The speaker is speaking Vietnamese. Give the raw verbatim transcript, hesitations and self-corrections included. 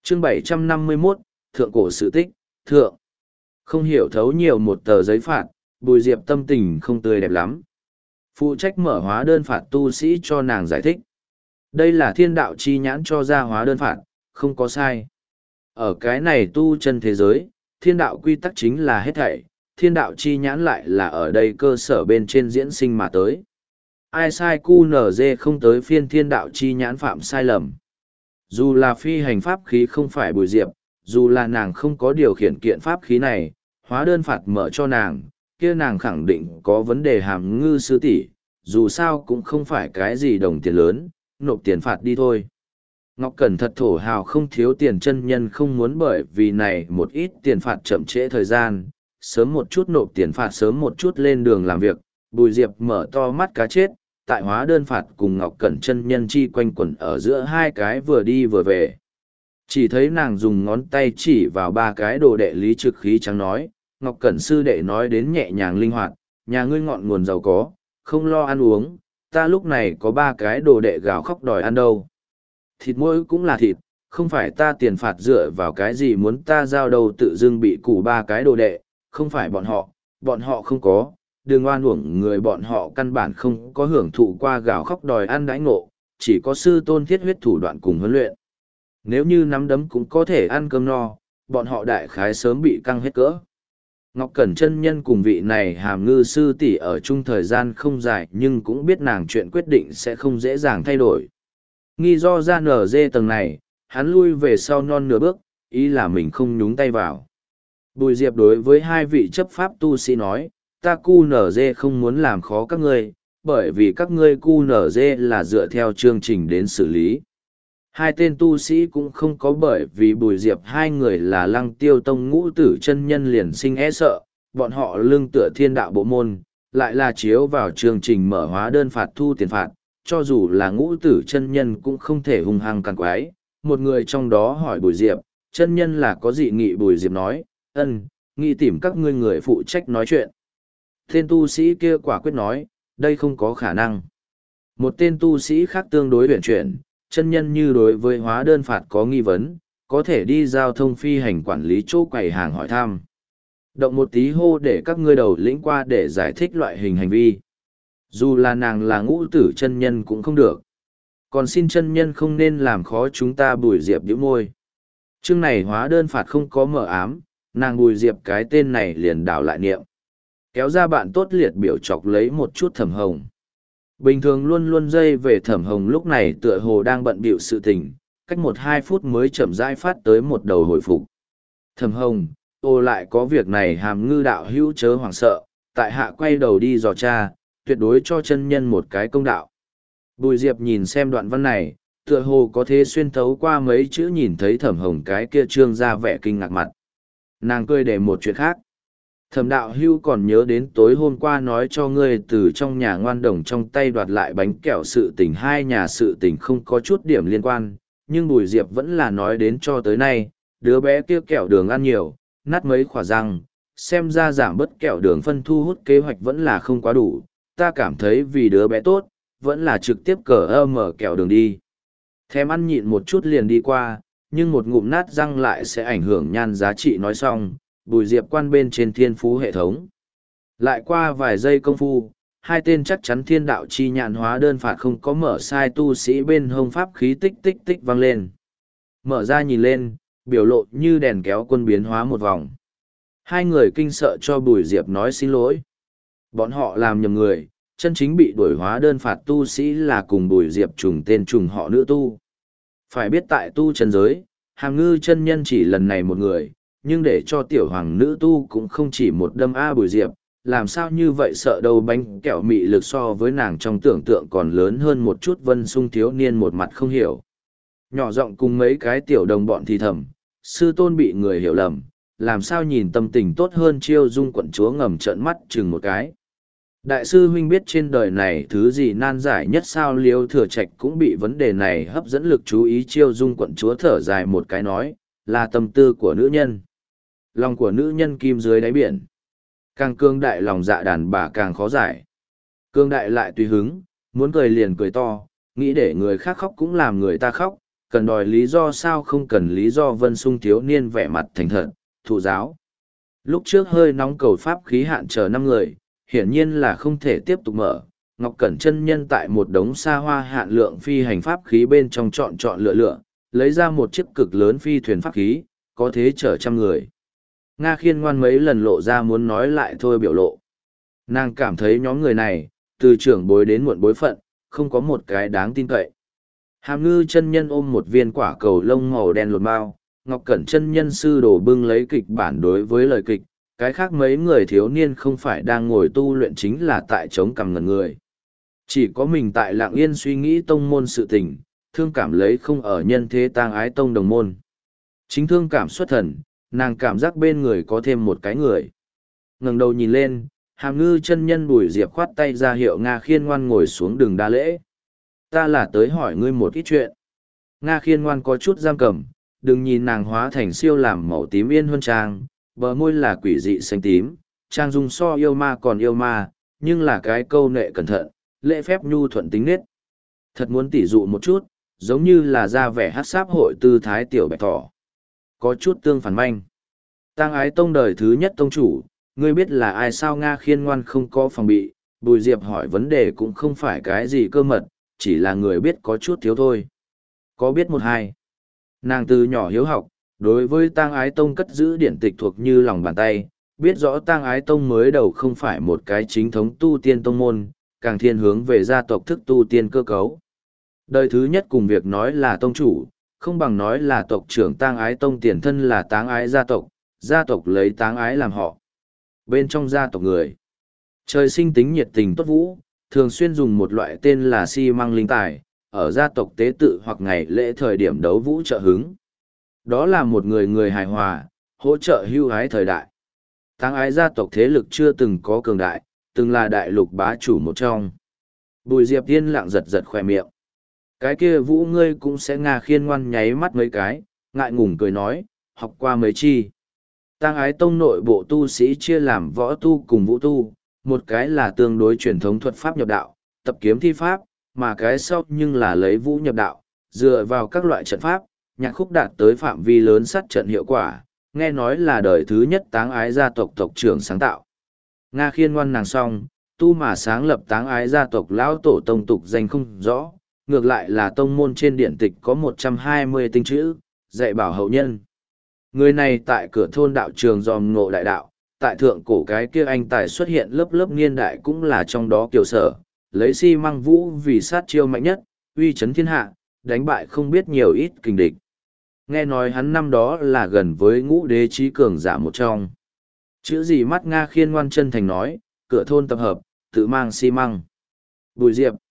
chương bảy trăm năm mươi mốt, Thượng cổ sự tích, Thượng. Không hiểu thấu nhiều một tờ giấy phạt, Bùi Diệp tâm tình không tươi đẹp lắm. Phụ trách mở hóa đơn phạt tu sĩ cho nàng giải thích. Đây là thiên đạo chi nhãn cho ra hóa đơn phạt, không có sai. Ở cái này tu chân thế giới, thiên đạo quy tắc chính là hết thảy, thiên đạo chi nhãn lại là ở đây cơ sở bên trên diễn sinh mà tới. Ai sai cu nở dê không tới phiên thiên đạo chi nhãn phạm sai lầm. Dù là phi hành pháp khí không phải Bùi Diệp, dù là nàng không có điều khiển kiện pháp khí này, hóa đơn phạt mở cho nàng, kia nàng khẳng định có vấn đề hàm ngư sư tỷ, dù sao cũng không phải cái gì đồng tiền lớn, nộp tiền phạt đi thôi. Ngọc Cẩn thật thổ hào không thiếu tiền, chân nhân không muốn bởi vì này một ít tiền phạt chậm trễ thời gian, sớm một chút nộp tiền phạt sớm một chút lên đường làm việc. Bùi Diệp mở to mắt cá chết, tại hóa đơn phạt cùng Ngọc Cẩn chân nhân chi quanh quẩn ở giữa hai cái vừa đi vừa về. Chỉ thấy nàng dùng ngón tay chỉ vào ba cái đồ đệ lý trực khí trắng nói, Ngọc Cẩn sư đệ nói đến nhẹ nhàng linh hoạt, nhà ngươi ngọn nguồn giàu có, không lo ăn uống, ta lúc này có ba cái đồ đệ gào khóc đòi ăn đâu. Thịt mỗi cũng là thịt, không phải ta tiền phạt dựa vào cái gì muốn ta giao đâu, tự dưng bị củ ba cái đồ đệ, không phải bọn họ, bọn họ không có, đừng oan uổng người, bọn họ căn bản không có hưởng thụ qua gào khóc đòi ăn đãi ngộ, chỉ có sư tôn thiết huyết thủ đoạn cùng huấn luyện. Nếu như nắm đấm cũng có thể ăn cơm no, bọn họ đại khái sớm bị căng hết cỡ. Ngọc Cẩn chân nhân cùng vị này hàm ngư sư tỷ ở chung thời gian không dài, nhưng cũng biết nàng chuyện quyết định sẽ không dễ dàng thay đổi. Nghi do ra nở dê tầng này, hắn lui về sau non nửa bước, ý là mình không nhúng tay vào. Bùi Diệp đối với hai vị chấp pháp tu sĩ nói, ta cu nở dê không muốn làm khó các ngươi, bởi vì các ngươi cu nở dê là dựa theo chương trình đến xử lý. Hai tên tu sĩ cũng không có bởi vì Bùi Diệp hai người là Lăng Tiêu Tông ngũ tử chân nhân liền sinh e sợ, bọn họ lưng tựa thiên đạo bộ môn, lại là chiếu vào chương trình mở hóa đơn phạt thu tiền phạt, cho dù là ngũ tử chân nhân cũng không thể hung hăng càng quái. Một người trong đó hỏi Bùi Diệp, chân nhân là có dị nghị? Bùi Diệp nói, ân, nghị tìm các ngươi người phụ trách nói chuyện. Tên tu sĩ kia quả quyết nói, đây không có khả năng. Một tên tu sĩ khác tương đối huyền chuyển, chân nhân như đối với hóa đơn phạt có nghi vấn, có thể đi giao thông phi hành quản lý chỗ quầy hàng hỏi thăm. Động một tí hô để các ngươi đầu lĩnh qua để giải thích loại hình hành vi. Dù là nàng là ngũ tử chân nhân cũng không được. Còn xin chân nhân không nên làm khó chúng ta. Bùi Diệp nhíu môi. Chương này hóa đơn phạt không có mở ám, nàng Bùi Diệp cái tên này liền đảo lại niệm. Kéo ra bạn tốt liệt biểu chọc lấy một chút Thẩm Hồng. Bình thường luôn luôn dây về Thẩm Hồng lúc này tựa hồ đang bận bịu sự tình, cách một hai phút mới chậm rãi phát tới một đầu hồi phục. Thẩm Hồng, ô lại có việc này, hàm ngư đạo hữu chớ hoảng sợ, tại hạ quay đầu đi dò tra, tuyệt đối cho chân nhân một cái công đạo. Bùi Diệp nhìn xem đoạn văn này, tựa hồ có thế xuyên thấu qua mấy chữ nhìn thấy Thẩm Hồng cái kia trương ra vẻ kinh ngạc mặt. Nàng cười để một chuyện khác. Thẩm đạo hưu còn nhớ đến tối hôm qua nói cho ngươi từ trong nhà ngoan đồng trong tay đoạt lại bánh kẹo sự tình, hai nhà sự tình không có chút điểm liên quan, nhưng Bùi Diệp vẫn là nói đến cho tới nay, đứa bé kia kẹo đường ăn nhiều, nát mấy khỏa răng, xem ra giảm bớt kẹo đường phân thu hút kế hoạch vẫn là không quá đủ, ta cảm thấy vì đứa bé tốt, vẫn là trực tiếp cờ ơ mở kẹo đường đi. Thèm ăn nhịn một chút liền đi qua, nhưng một ngụm nát răng lại sẽ ảnh hưởng nhan giá trị. Nói xong, Bùi Diệp quan bên trên thiên phú hệ thống. Lại qua vài giây công phu, hai tên chắc chắn thiên đạo chi nhãn hóa đơn phạt không có mở sai tu sĩ bên hông pháp khí tích tích tích vang lên. Mở ra nhìn lên, biểu lộ như đèn kéo quân biến hóa một vòng. Hai người kinh sợ cho Bùi Diệp nói xin lỗi. Bọn họ làm nhầm người, chân chính bị đuổi hóa đơn phạt tu sĩ là cùng Bùi Diệp trùng tên trùng họ nữ tu. Phải biết tại tu chân giới, hàm ngư chân nhân chỉ lần này một người, nhưng để cho tiểu hoàng nữ tu cũng không chỉ một đâm A. Bùi Diệp, làm sao như vậy, sợ đầu bánh kẹo mị lực so với nàng trong tưởng tượng còn lớn hơn một chút. Vân Sung thiếu niên một mặt không hiểu. Nhỏ giọng cùng mấy cái tiểu đồng bọn thì thầm, sư tôn bị người hiểu lầm, làm sao nhìn tâm tình tốt hơn. Chiêu Dung quận chúa ngầm trợn mắt chừng một cái. Đại sư huynh biết trên đời này thứ gì nan giải nhất sao? Liêu Thừa Trạch cũng bị vấn đề này hấp dẫn lực chú ý. Chiêu Dung quận chúa thở dài một cái nói, là tâm tư của nữ nhân. Lòng của nữ nhân kim dưới đáy biển. Càng cương đại lòng dạ đàn bà càng khó giải. Cương đại lại tùy hứng, muốn cười liền cười to, nghĩ để người khác khóc cũng làm người ta khóc, Cần đòi lý do sao không cần lý do. Vân Sung thiếu niên vẻ mặt thành thật, thụ giáo. Lúc trước hơi nóng cầu pháp khí hạn chờ năm người, hiển nhiên là không thể tiếp tục mở. Ngọc Cẩn chân nhân tại một đống xa hoa hạn lượng phi hành pháp khí bên trong chọn chọn lựa lựa, lấy ra một chiếc cực lớn phi thuyền pháp khí, có thế chở trăm người. Nga Khiên ngoan mấy lần lộ ra muốn nói lại thôi biểu lộ. Nàng cảm thấy nhóm người này, từ trưởng bối đến muộn bối phận, không có một cái đáng tin cậy. Hàm Ngư chân nhân ôm một viên quả cầu lông màu đen lột bao, Ngọc Cẩn chân nhân sư đổ bưng lấy kịch bản đối với lời kịch, cái khác mấy người thiếu niên không phải đang ngồi tu luyện chính là tại chống cằm ngần người. Chỉ có mình tại lạng yên suy nghĩ tông môn sự tình, thương cảm lấy không ở nhân thế tang ái tông đồng môn. Chính thương cảm xuất thần, nàng cảm giác bên người có thêm một cái người. Ngẩng đầu nhìn lên, Hàm Ngư chân nhân Bùi Diệp khoát tay ra hiệu Nga Khiên ngoan ngồi xuống đường đa lễ. Ta là tới hỏi ngươi một ít chuyện. Nga Khiên ngoan có chút giam cầm, đừng nhìn nàng hóa thành siêu làm màu tím yên huân trang, bờ môi là quỷ dị xanh tím, trang dung so yêu ma còn yêu ma, nhưng là cái câu nệ cẩn thận, lễ phép nhu thuận tính nết. Thật muốn tỉ dụ một chút, giống như là ra vẻ hát sáp hội tư thái tiểu bạch thỏ. Có chút tương phản manh. Tang ái tông đời thứ nhất tông chủ, ngươi biết là ai sao? Nga Khiên ngoan không có phòng bị, Bùi Diệp hỏi vấn đề cũng không phải cái gì cơ mật, chỉ là người biết có chút thiếu thôi. Có biết một hai. Nàng từ nhỏ hiếu học, đối với Tang ái tông cất giữ điển tịch thuộc như lòng bàn tay, biết rõ Tang ái tông mới đầu không phải một cái chính thống tu tiên tông môn, càng thiên hướng về gia tộc thức tu tiên cơ cấu. Đời thứ nhất cùng việc nói là tông chủ, không bằng nói là tộc trưởng Tang ái tông tiền thân là Tang ái gia tộc, gia tộc lấy Tang ái làm họ. Bên trong gia tộc người, trời sinh tính nhiệt tình tốt vũ, thường xuyên dùng một loại tên là xi măng linh tài, ở gia tộc tế tự hoặc ngày lễ thời điểm đấu vũ trợ hứng. Đó là một người người hài hòa, hỗ trợ hưu hái thời đại. Tang ái gia tộc thế lực chưa từng có cường đại, từng là đại lục bá chủ một trong. Bùi Diệp yên lặng giật giật khỏe miệng. Cái kia vũ ngươi cũng sẽ. Nga Khiên ngoan nháy mắt mấy cái, ngại ngùng cười nói, học qua mấy chi. Tang ái tông nội bộ tu sĩ chia làm võ tu cùng vũ tu, một cái là tương đối truyền thống thuật pháp nhập đạo, tập kiếm thi pháp, mà cái sau nhưng là lấy vũ nhập đạo, dựa vào các loại trận pháp, nhạc khúc đạt tới phạm vi lớn sát trận hiệu quả, nghe nói là đời thứ nhất Táng ái gia tộc tộc trưởng sáng tạo. Nga Khiên ngoan nàng song, tu mà sáng lập Táng ái gia tộc lão tổ tông tục danh không rõ, ngược lại là tông môn trên điện tịch có một trăm hai mươi tinh chữ, dạy bảo hậu nhân. Người này tại cửa thôn đạo trường dòm ngộ đại đạo, tại thượng cổ cái kia anh tài xuất hiện lớp lớp niên đại cũng là trong đó kiều sở, lấy xi măng vũ vì sát chiêu mạnh nhất, uy chấn thiên hạ, đánh bại không biết nhiều ít kình địch. Nghe nói hắn năm đó là gần với ngũ đế trí cường giả một trong. Chữ gì mắt? Nga Khiên ngoan chân thành nói, cửa thôn tập hợp, tự mang xi măng. Bùi Diệp,